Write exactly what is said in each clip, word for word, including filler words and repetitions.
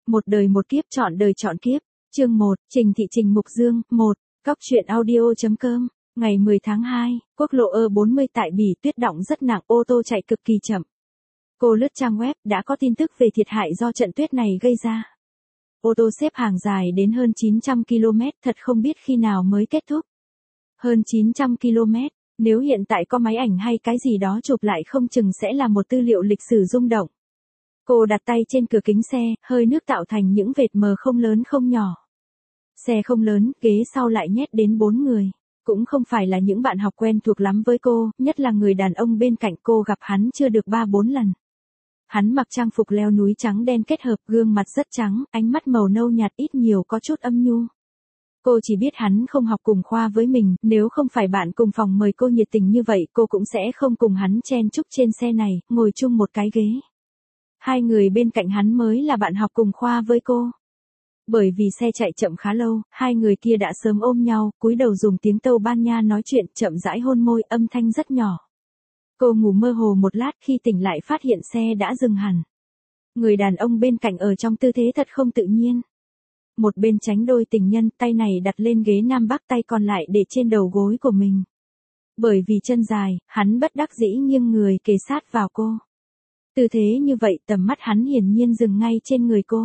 Một đời một kiếp chọn đời chọn kiếp. Chương một, Trình Thị Trình Mục Dương, một, Cóc truyện audio.com, ngày mười tháng hai, quốc lộ E bốn mươi tại Bỉ tuyết đọng rất nặng, ô tô chạy cực kỳ chậm. Cô lướt trang web đã có tin tức về thiệt hại do trận tuyết này gây ra. Ô tô xếp hàng dài đến hơn chín trăm ki lô mét, thật không biết khi nào mới kết thúc. Hơn chín trăm ki lô mét, nếu hiện tại có máy ảnh hay cái gì đó chụp lại không chừng sẽ là một tư liệu lịch sử rung động. Cô đặt tay trên cửa kính xe, hơi nước tạo thành những vệt mờ không lớn không nhỏ. Xe không lớn, ghế sau lại nhét đến bốn người. Cũng không phải là những bạn học quen thuộc lắm với cô, nhất là người đàn ông bên cạnh cô gặp hắn chưa được ba bốn lần. Hắn mặc trang phục leo núi trắng đen kết hợp, gương mặt rất trắng, ánh mắt màu nâu nhạt ít nhiều có chút âm nhu. Cô chỉ biết hắn không học cùng khoa với mình, nếu không phải bạn cùng phòng mời cô nhiệt tình như vậy cô cũng sẽ không cùng hắn chen chúc trên xe này, ngồi chung một cái ghế. Hai người bên cạnh hắn mới là bạn học cùng khoa với cô. Bởi vì xe chạy chậm khá lâu, hai người kia đã sớm ôm nhau, cúi đầu dùng tiếng Tây Ban Nha nói chuyện, chậm rãi hôn môi, âm thanh rất nhỏ. Cô ngủ mơ hồ một lát, khi tỉnh lại phát hiện xe đã dừng hẳn. Người đàn ông bên cạnh ở trong tư thế thật không tự nhiên. Một bên tránh đôi tình nhân, tay này đặt lên ghế nam bắc, tay còn lại để trên đầu gối của mình. Bởi vì chân dài, hắn bất đắc dĩ nghiêng người kề sát vào cô. Tư thế như vậy tầm mắt hắn hiển nhiên dừng ngay trên người cô.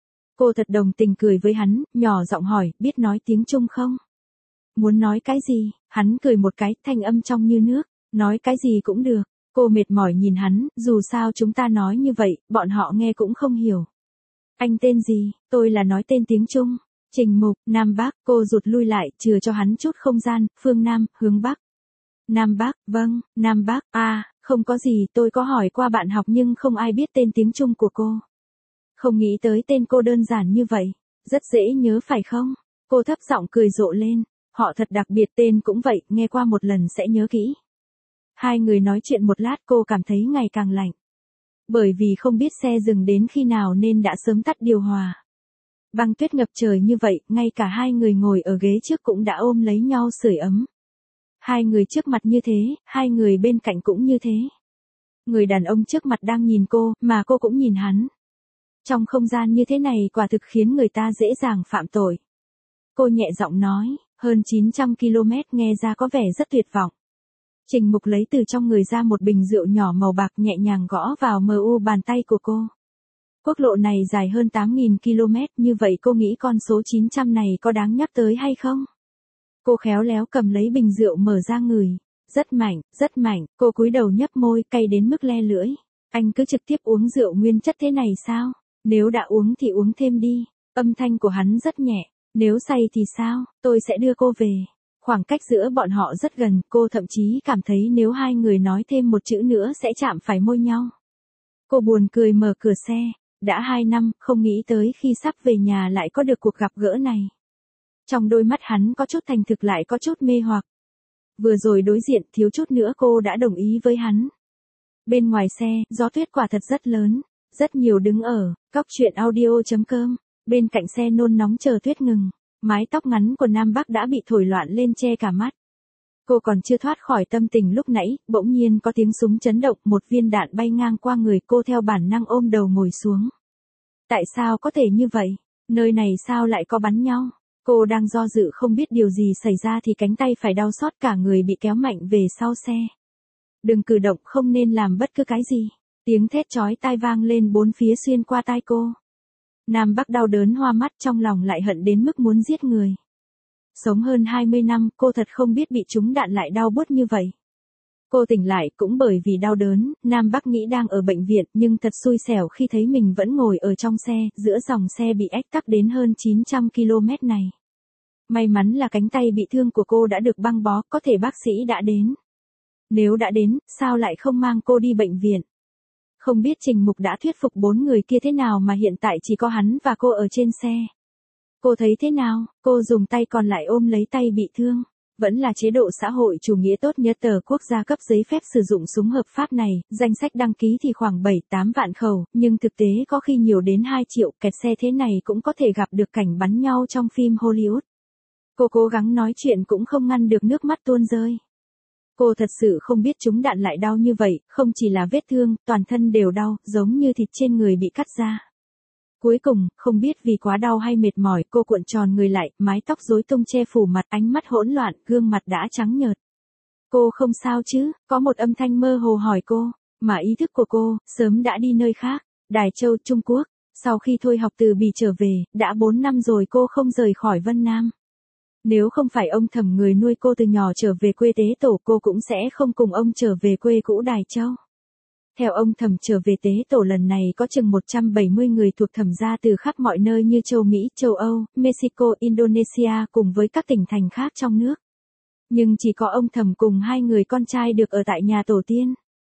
Cô thật đồng tình cười với hắn, nhỏ giọng hỏi, biết nói tiếng Trung không? Muốn nói cái gì? Hắn cười một cái, thanh âm trong như nước, nói cái gì cũng được. Cô mệt mỏi nhìn hắn, dù sao chúng ta nói như vậy, bọn họ nghe cũng không hiểu. Anh tên gì? Tôi là nói tên tiếng Trung. Trình Mục, Nam Bắc, cô rụt lui lại, chừa cho hắn chút không gian, phương Nam, hướng Bắc. Nam Bắc, vâng, Nam Bắc, à, không có gì, tôi có hỏi qua bạn học nhưng không ai biết tên tiếng Trung của cô. Không nghĩ tới tên cô đơn giản như vậy, rất dễ nhớ phải không? Cô thấp giọng cười rộ lên, họ thật đặc biệt, tên cũng vậy, nghe qua một lần sẽ nhớ kỹ. Hai người nói chuyện một lát cô cảm thấy ngày càng lạnh. Bởi vì không biết xe dừng đến khi nào nên đã sớm tắt điều hòa. Băng tuyết ngập trời như vậy, ngay cả hai người ngồi ở ghế trước cũng đã ôm lấy nhau sưởi ấm. Hai người trước mặt như thế, hai người bên cạnh cũng như thế. Người đàn ông trước mặt đang nhìn cô, mà cô cũng nhìn hắn. Trong không gian như thế này quả thực khiến người ta dễ dàng phạm tội. Cô nhẹ giọng nói, hơn chín trăm ki lô mét nghe ra có vẻ rất tuyệt vọng. Trình Mục lấy từ trong người ra một bình rượu nhỏ màu bạc nhẹ nhàng gõ vào mờ u bàn tay của cô. Quốc lộ này dài hơn tám nghìn ki lô mét, như vậy cô nghĩ con số chín trăm này có đáng nhắc tới hay không? Cô khéo léo cầm lấy bình rượu mở ra ngửi. Rất mạnh, rất mạnh, cô cúi đầu nhấp môi, cay đến mức le lưỡi. Anh cứ trực tiếp uống rượu nguyên chất thế này sao? Nếu đã uống thì uống thêm đi. Âm thanh của hắn rất nhẹ. Nếu say thì sao, tôi sẽ đưa cô về. Khoảng cách giữa bọn họ rất gần, cô thậm chí cảm thấy nếu hai người nói thêm một chữ nữa sẽ chạm phải môi nhau. Cô buồn cười mở cửa xe. Đã hai năm, không nghĩ tới khi sắp về nhà lại có được cuộc gặp gỡ này. Trong đôi mắt hắn có chút thành thực lại có chút mê hoặc. Vừa rồi đối diện thiếu chút nữa cô đã đồng ý với hắn. Bên ngoài xe, gió tuyết quả thật rất lớn. Rất nhiều đứng ở, Cóc truyện audio.com, bên cạnh xe nôn nóng chờ tuyết ngừng. Mái tóc ngắn của Nam Bắc đã bị thổi loạn lên che cả mắt. Cô còn chưa thoát khỏi tâm tình lúc nãy, bỗng nhiên có tiếng súng chấn động, một viên đạn bay ngang qua người cô, theo bản năng ôm đầu ngồi xuống. Tại sao có thể như vậy? Nơi này sao lại có bắn nhau? Cô đang do dự không biết điều gì xảy ra thì cánh tay phải đau xót, cả người bị kéo mạnh về sau xe. Đừng cử động, không nên làm bất cứ cái gì. Tiếng thét chói tai vang lên bốn phía xuyên qua tai cô. Nam Bắc đau đớn hoa mắt, trong lòng lại hận đến mức muốn giết người. Sống hơn hai mươi năm, cô thật không biết bị trúng đạn lại đau buốt như vậy. Cô tỉnh lại cũng bởi vì đau đớn, Nam Bắc nghĩ đang ở bệnh viện nhưng thật xui xẻo khi thấy mình vẫn ngồi ở trong xe, giữa dòng xe bị ách tắc đến hơn chín trăm ki lô mét này. May mắn là cánh tay bị thương của cô đã được băng bó, có thể bác sĩ đã đến. Nếu đã đến, sao lại không mang cô đi bệnh viện? Không biết Trình Mục đã thuyết phục bốn người kia thế nào mà hiện tại chỉ có hắn và cô ở trên xe. Cô thấy thế nào? Cô dùng tay còn lại ôm lấy tay bị thương. Vẫn là chế độ xã hội chủ nghĩa tốt nhất, tờ quốc gia cấp giấy phép sử dụng súng hợp pháp này, danh sách đăng ký thì khoảng bảy tám vạn khẩu, nhưng thực tế có khi nhiều đến hai triệu, kẹt xe thế này cũng có thể gặp được cảnh bắn nhau trong phim Hollywood. Cô cố gắng nói chuyện cũng không ngăn được nước mắt tuôn rơi. Cô thật sự không biết trúng đạn lại đau như vậy, không chỉ là vết thương, toàn thân đều đau, giống như thịt trên người bị cắt ra. Cuối cùng, không biết vì quá đau hay mệt mỏi, cô cuộn tròn người lại, mái tóc rối tung che phủ mặt, ánh mắt hỗn loạn, gương mặt đã trắng nhợt. Cô không sao chứ? Có một âm thanh mơ hồ hỏi cô, mà ý thức của cô, sớm đã đi nơi khác, Đài Châu, Trung Quốc. Sau khi thôi học từ Bỉ trở về, đã bốn năm rồi cô không rời khỏi Vân Nam. Nếu không phải ông Thẩm người nuôi cô từ nhỏ trở về quê tế tổ, cô cũng sẽ không cùng ông trở về quê cũ Đài Châu. Theo ông Thẩm trở về tế tổ lần này có chừng một trăm bảy mươi người thuộc Thẩm gia từ khắp mọi nơi như châu Mỹ, châu Âu, Mexico, Indonesia cùng với các tỉnh thành khác trong nước. Nhưng chỉ có ông Thẩm cùng hai người con trai được ở tại nhà tổ tiên.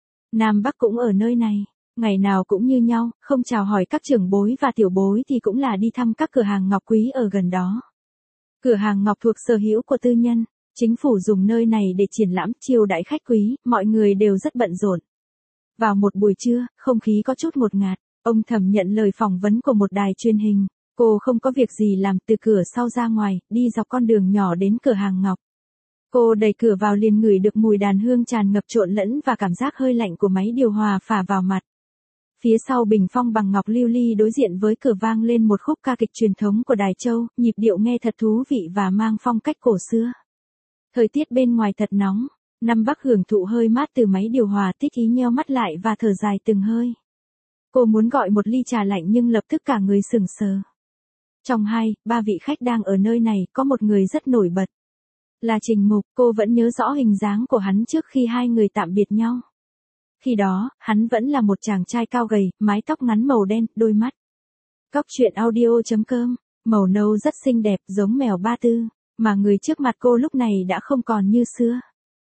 Nam Bắc cũng ở nơi này, ngày nào cũng như nhau, không chào hỏi các trưởng bối và tiểu bối thì cũng là đi thăm các cửa hàng ngọc quý ở gần đó. Cửa hàng ngọc thuộc sở hữu của tư nhân, chính phủ dùng nơi này để triển lãm, chiêu đãi khách quý, mọi người đều rất bận rộn. Vào một buổi trưa, không khí có chút ngột ngạt, ông Thẩm nhận lời phỏng vấn của một đài truyền hình, cô không có việc gì làm, từ cửa sau ra ngoài, đi dọc con đường nhỏ đến cửa hàng ngọc. Cô đẩy cửa vào liền ngửi được mùi đàn hương tràn ngập trộn lẫn và cảm giác hơi lạnh của máy điều hòa phả vào mặt. Phía sau bình phong bằng ngọc lưu ly đối diện với cửa vang lên một khúc ca kịch truyền thống của Đài Châu, nhịp điệu nghe thật thú vị và mang phong cách cổ xưa. Thời tiết bên ngoài thật nóng, Nam Bắc hưởng thụ hơi mát từ máy điều hòa, thích ý nheo mắt lại và thở dài từng hơi. Cô muốn gọi một ly trà lạnh nhưng lập tức cả người sững sờ. Trong hai, ba vị khách đang ở nơi này, có một người rất nổi bật. Là Trình Mục, cô vẫn nhớ rõ hình dáng của hắn trước khi hai người tạm biệt nhau. Khi đó, hắn vẫn là một chàng trai cao gầy, mái tóc ngắn màu đen, đôi mắt. Cóc truyện audio chấm com, màu nâu rất xinh đẹp giống mèo ba tư, mà người trước mặt cô lúc này đã không còn như xưa.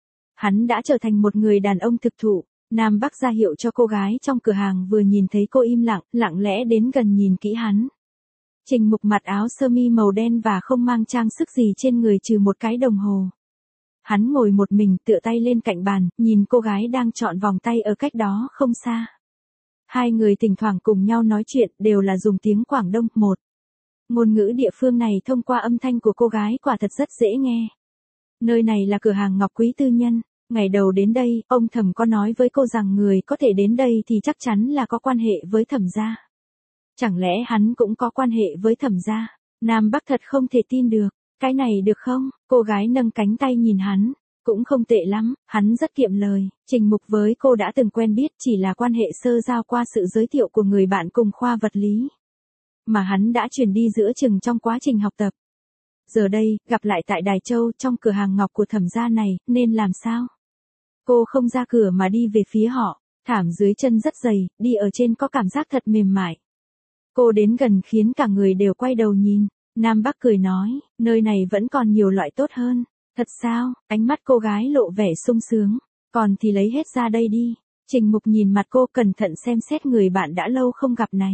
Hắn đã trở thành một người đàn ông thực thụ. Nam Bắc ra hiệu cho cô gái trong cửa hàng vừa nhìn thấy cô im lặng, lặng lẽ đến gần nhìn kỹ hắn. Trình Mục mặc áo sơ mi màu đen và không mang trang sức gì trên người trừ một cái đồng hồ. Hắn ngồi một mình tựa tay lên cạnh bàn, nhìn cô gái đang chọn vòng tay ở cách đó không xa. Hai người thỉnh thoảng cùng nhau nói chuyện đều là dùng tiếng Quảng Đông. Một ngôn ngữ địa phương này thông qua âm thanh của cô gái quả thật rất dễ nghe. Nơi này là cửa hàng ngọc quý tư nhân. Ngày đầu đến đây, ông Thẩm có nói với cô rằng người có thể đến đây thì chắc chắn là có quan hệ với Thẩm gia. Chẳng lẽ hắn cũng có quan hệ với Thẩm gia? Nam Bắc thật không thể tin được. Cái này được không? Cô gái nâng cánh tay nhìn hắn. Cũng không tệ lắm, hắn rất kiệm lời. Trình Mục với cô đã từng quen biết, chỉ là quan hệ sơ giao qua sự giới thiệu của người bạn cùng khoa vật lý. Mà hắn đã chuyển đi giữa chừng trong quá trình học tập. Giờ đây, gặp lại tại Đài Châu trong cửa hàng ngọc của Thẩm gia này, nên làm sao? Cô không ra cửa mà đi về phía họ, thảm dưới chân rất dày, đi ở trên có cảm giác thật mềm mại. Cô đến gần khiến cả người đều quay đầu nhìn. Nam Bắc cười nói, nơi này vẫn còn nhiều loại tốt hơn. Thật sao? Ánh mắt cô gái lộ vẻ sung sướng. Còn thì lấy hết ra đây đi. Trình Mục nhìn mặt cô cẩn thận xem xét người bạn đã lâu không gặp này.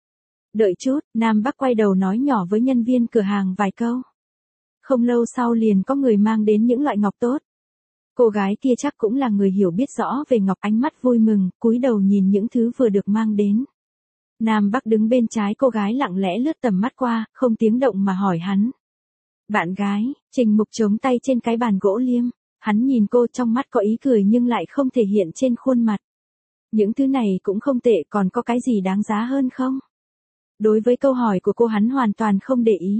Đợi chút, Nam Bắc quay đầu nói nhỏ với nhân viên cửa hàng vài câu. Không lâu sau liền có người mang đến những loại ngọc tốt. Cô gái kia chắc cũng là người hiểu biết rõ về ngọc, ánh mắt vui mừng, cúi đầu nhìn những thứ vừa được mang đến. Nam Bắc đứng bên trái cô gái lặng lẽ lướt tầm mắt qua, không tiếng động mà hỏi hắn. Bạn gái, Trình Mục chống tay trên cái bàn gỗ liêm. Hắn nhìn cô trong mắt có ý cười nhưng lại không thể hiện trên khuôn mặt. Những thứ này cũng không tệ, còn có cái gì đáng giá hơn không? Đối với câu hỏi của cô hắn hoàn toàn không để ý.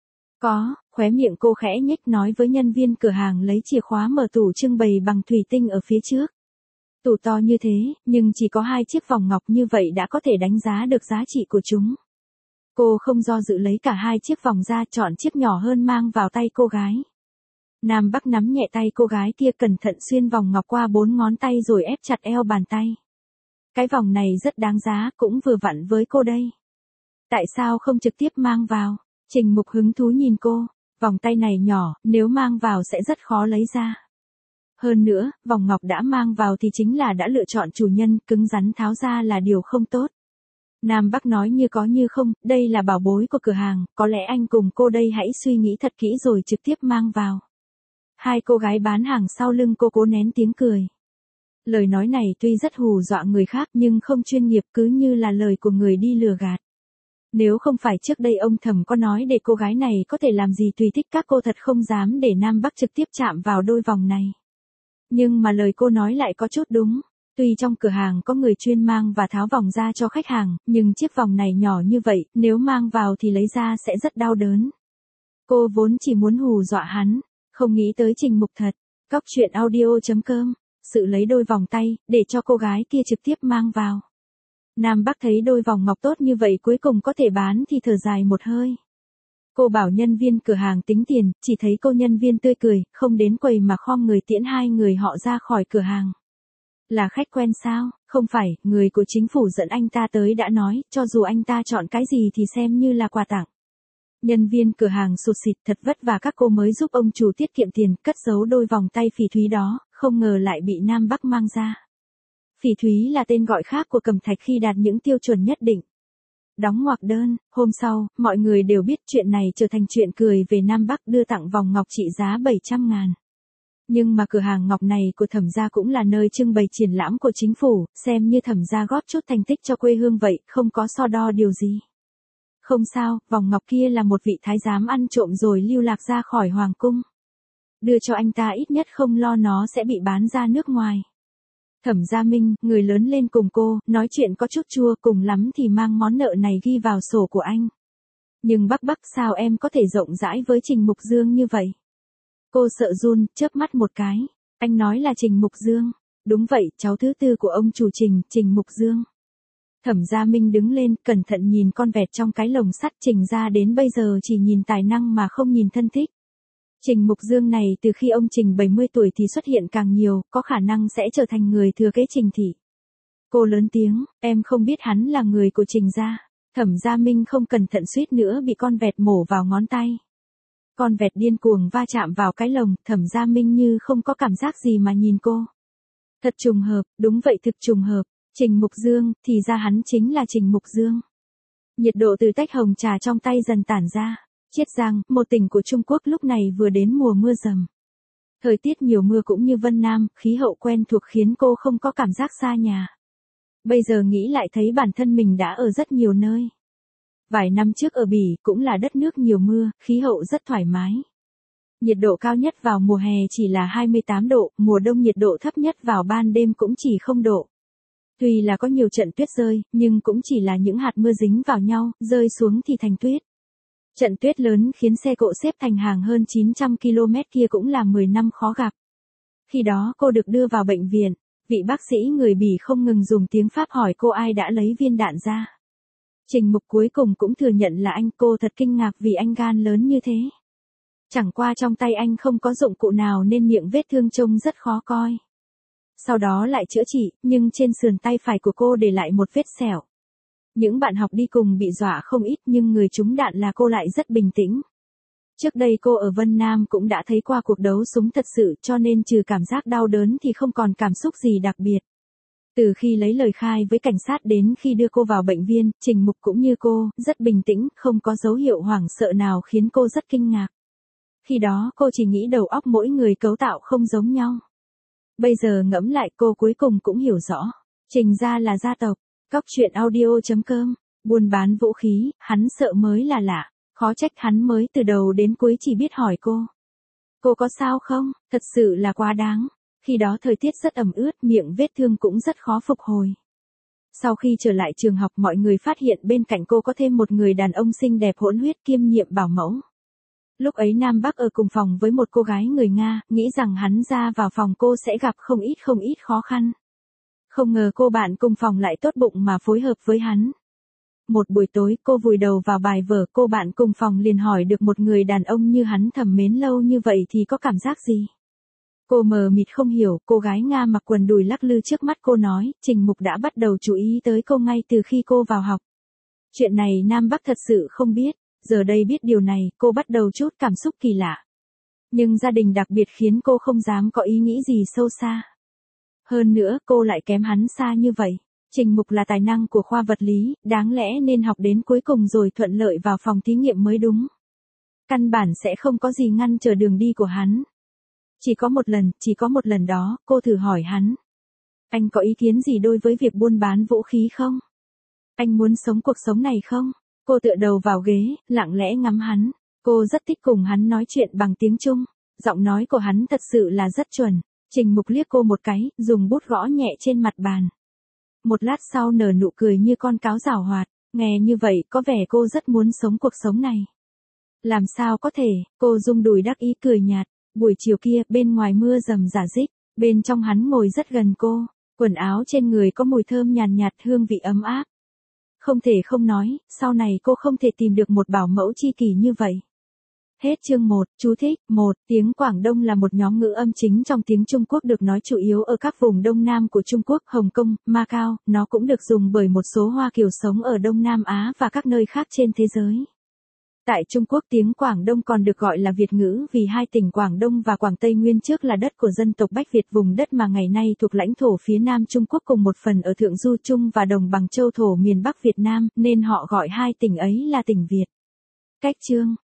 Có, khóe miệng cô khẽ nhếch nói với nhân viên cửa hàng lấy chìa khóa mở tủ trưng bày bằng thủy tinh ở phía trước. Tủ to như thế, nhưng chỉ có hai chiếc vòng ngọc như vậy đã có thể đánh giá được giá trị của chúng. Cô không do dự lấy cả hai chiếc vòng ra, chọn chiếc nhỏ hơn mang vào tay cô gái. Nam Bắc nắm nhẹ tay cô gái kia, cẩn thận xuyên vòng ngọc qua bốn ngón tay rồi ép chặt eo bàn tay. Cái vòng này rất đáng giá, cũng vừa vặn với cô đây. Tại sao không trực tiếp mang vào? Trình Mục hứng thú nhìn cô, vòng tay này nhỏ, nếu mang vào sẽ rất khó lấy ra. Hơn nữa, vòng ngọc đã mang vào thì chính là đã lựa chọn chủ nhân, cứng rắn tháo ra là điều không tốt. Nam Bắc nói như có như không, đây là bảo bối của cửa hàng, có lẽ anh cùng cô đây hãy suy nghĩ thật kỹ rồi trực tiếp mang vào. Hai cô gái bán hàng sau lưng cô cố nén tiếng cười. Lời nói này tuy rất hù dọa người khác nhưng không chuyên nghiệp, cứ như là lời của người đi lừa gạt. Nếu không phải trước đây ông Thẩm có nói để cô gái này có thể làm gì tùy thích, các cô thật không dám để Nam Bắc trực tiếp chạm vào đôi vòng này. Nhưng mà lời cô nói lại có chút đúng. Tuy trong cửa hàng có người chuyên mang và tháo vòng ra cho khách hàng, nhưng chiếc vòng này nhỏ như vậy, nếu mang vào thì lấy ra sẽ rất đau đớn. Cô vốn chỉ muốn hù dọa hắn, không nghĩ tới Trình Mục thật. Cóc truyện audio chấm com, sự lấy đôi vòng tay, để cho cô gái kia trực tiếp mang vào. Nam Bắc thấy đôi vòng ngọc tốt như vậy cuối cùng có thể bán thì thở dài một hơi. Cô bảo nhân viên cửa hàng tính tiền, chỉ thấy cô nhân viên tươi cười, không đến quầy mà khom người tiễn hai người họ ra khỏi cửa hàng. Là khách quen sao? Không phải, người của chính phủ dẫn anh ta tới đã nói, cho dù anh ta chọn cái gì thì xem như là quà tặng. Nhân viên cửa hàng sụt sịt, thật vất vả các cô mới giúp ông chủ tiết kiệm tiền, cất giấu đôi vòng tay phỉ thúy đó, không ngờ lại bị Nam Bắc mang ra. Phỉ thúy là tên gọi khác của cẩm thạch khi đạt những tiêu chuẩn nhất định. Đóng ngoặc đơn, hôm sau, mọi người đều biết chuyện này trở thành chuyện cười về Nam Bắc đưa tặng vòng ngọc trị giá bảy trăm ngàn. Nhưng mà cửa hàng ngọc này của Thẩm gia cũng là nơi trưng bày triển lãm của chính phủ, xem như Thẩm gia góp chút thành tích cho quê hương vậy, không có so đo điều gì. Không sao, vòng ngọc kia là một vị thái giám ăn trộm rồi lưu lạc ra khỏi hoàng cung. Đưa cho anh ta ít nhất không lo nó sẽ bị bán ra nước ngoài. Thẩm Gia Minh, người lớn lên cùng cô, nói chuyện có chút chua, cùng lắm thì mang món nợ này ghi vào sổ của anh. Nhưng Bắc Bắc sao em có thể rộng rãi với Trình Mục Dương như vậy? Cô sợ run, chớp mắt một cái. Anh nói là Trình Mục Dương. Đúng vậy, cháu thứ tư của ông chủ Trình, Trình Mục Dương. Thẩm Gia Minh đứng lên, cẩn thận nhìn con vẹt trong cái lồng sắt. Trình gia đến bây giờ chỉ nhìn tài năng mà không nhìn thân thích. Trình Mục Dương này từ khi ông Trình bảy mươi tuổi thì xuất hiện càng nhiều, có khả năng sẽ trở thành người thừa kế Trình thị. Cô lớn tiếng, em không biết hắn là người của Trình gia. Thẩm Gia Minh không cẩn thận suýt nữa bị con vẹt mổ vào ngón tay. Con vẹt điên cuồng va chạm vào cái lồng, Thẩm Gia Minh như không có cảm giác gì mà nhìn cô. Thật trùng hợp, đúng vậy thực trùng hợp. Trình Mục Dương, thì ra hắn chính là Trình Mục Dương. Nhiệt độ từ tách hồng trà trong tay dần tản ra. Chiết Giang, một tỉnh của Trung Quốc lúc này vừa đến mùa mưa rầm. Thời tiết nhiều mưa cũng như Vân Nam, khí hậu quen thuộc khiến cô không có cảm giác xa nhà. Bây giờ nghĩ lại thấy bản thân mình đã ở rất nhiều nơi. Vài năm trước ở Bỉ cũng là đất nước nhiều mưa, khí hậu rất thoải mái. Nhiệt độ cao nhất vào mùa hè chỉ là hai mươi tám độ, mùa đông nhiệt độ thấp nhất vào ban đêm cũng chỉ không độ. Tuy là có nhiều trận tuyết rơi, nhưng cũng chỉ là những hạt mưa dính vào nhau, rơi xuống thì thành tuyết. Trận tuyết lớn khiến xe cộ xếp thành hàng hơn chín trăm ki lô mét kia cũng là mười năm khó gặp. Khi đó cô được đưa vào bệnh viện, vị bác sĩ người Bỉ không ngừng dùng tiếng Pháp hỏi cô ai đã lấy viên đạn ra. Trình Mục cuối cùng cũng thừa nhận là anh, cô thật kinh ngạc vì anh gan lớn như thế. Chẳng qua trong tay anh không có dụng cụ nào nên miệng vết thương trông rất khó coi. Sau đó lại chữa trị, nhưng trên sườn tay phải của cô để lại một vết sẹo. Những bạn học đi cùng bị dọa không ít nhưng người trúng đạn là cô lại rất bình tĩnh. Trước đây cô ở Vân Nam cũng đã thấy qua cuộc đấu súng thật sự cho nên trừ cảm giác đau đớn thì không còn cảm xúc gì đặc biệt. Từ khi lấy lời khai với cảnh sát đến khi đưa cô vào bệnh viện, Trình Mục cũng như cô, rất bình tĩnh, không có dấu hiệu hoảng sợ nào khiến cô rất kinh ngạc. Khi đó cô chỉ nghĩ đầu óc mỗi người cấu tạo không giống nhau. Bây giờ ngẫm lại cô cuối cùng cũng hiểu rõ. Trình gia là gia tộc. Cóc truyện audio chấm com, buôn bán vũ khí, hắn sợ mới là lạ, khó trách hắn mới từ đầu đến cuối chỉ biết hỏi cô. Cô có sao không, thật sự là quá đáng. Khi đó thời tiết rất ẩm ướt, miệng vết thương cũng rất khó phục hồi. Sau khi trở lại trường học mọi người phát hiện bên cạnh cô có thêm một người đàn ông xinh đẹp hỗn huyết kiêm nhiệm bảo mẫu. Lúc ấy Nam Bắc ở cùng phòng với một cô gái người Nga, nghĩ rằng hắn ra vào phòng cô sẽ gặp không ít không ít khó khăn. Không ngờ cô bạn cùng phòng lại tốt bụng mà phối hợp với hắn. Một buổi tối cô vùi đầu vào bài vở, cô bạn cùng phòng liền hỏi được một người đàn ông như hắn thầm mến lâu như vậy thì có cảm giác gì. Cô mờ mịt không hiểu, cô gái Nga mặc quần đùi lắc lư trước mắt cô nói, Trình Mục đã bắt đầu chú ý tới cô ngay từ khi cô vào học. Chuyện này Nam Bắc thật sự không biết, giờ đây biết điều này, cô bắt đầu chút cảm xúc kỳ lạ. Nhưng gia đình đặc biệt khiến cô không dám có ý nghĩ gì sâu xa. Hơn nữa, cô lại kém hắn xa như vậy. Trình Mục là tài năng của khoa vật lý, đáng lẽ nên học đến cuối cùng rồi thuận lợi vào phòng thí nghiệm mới đúng. Căn bản sẽ không có gì ngăn trở đường đi của hắn. Chỉ có một lần, chỉ có một lần đó, cô thử hỏi hắn. Anh có ý kiến gì đối với việc buôn bán vũ khí không? Anh muốn sống cuộc sống này không? Cô tựa đầu vào ghế, lặng lẽ ngắm hắn. Cô rất thích cùng hắn nói chuyện bằng tiếng Trung. Giọng nói của hắn thật sự là rất chuẩn. Trình Mục liếc cô một cái, dùng bút gõ nhẹ trên mặt bàn. Một lát sau nở nụ cười như con cáo giảo hoạt, nghe như vậy có vẻ cô rất muốn sống cuộc sống này. Làm sao có thể, cô rung đùi đắc ý cười nhạt. Buổi chiều kia, bên ngoài mưa rầm rả rích, bên trong hắn ngồi rất gần cô, quần áo trên người có mùi thơm nhàn nhạt, nhạt hương vị ấm áp. Không thể không nói, sau này cô không thể tìm được một bảo mẫu tri kỷ như vậy. Hết chương một, chú thích, một, tiếng Quảng Đông là một nhóm ngữ âm chính trong tiếng Trung Quốc được nói chủ yếu ở các vùng Đông Nam của Trung Quốc, Hồng Kông, Macau, nó cũng được dùng bởi một số Hoa Kiều sống ở Đông Nam Á và các nơi khác trên thế giới. Tại Trung Quốc tiếng Quảng Đông còn được gọi là Việt ngữ vì hai tỉnh Quảng Đông và Quảng Tây nguyên trước là đất của dân tộc Bách Việt, vùng đất mà ngày nay thuộc lãnh thổ phía Nam Trung Quốc cùng một phần ở Thượng Du Trung và Đồng bằng châu thổ miền Bắc Việt Nam, nên họ gọi hai tỉnh ấy là tỉnh Việt. Cách chương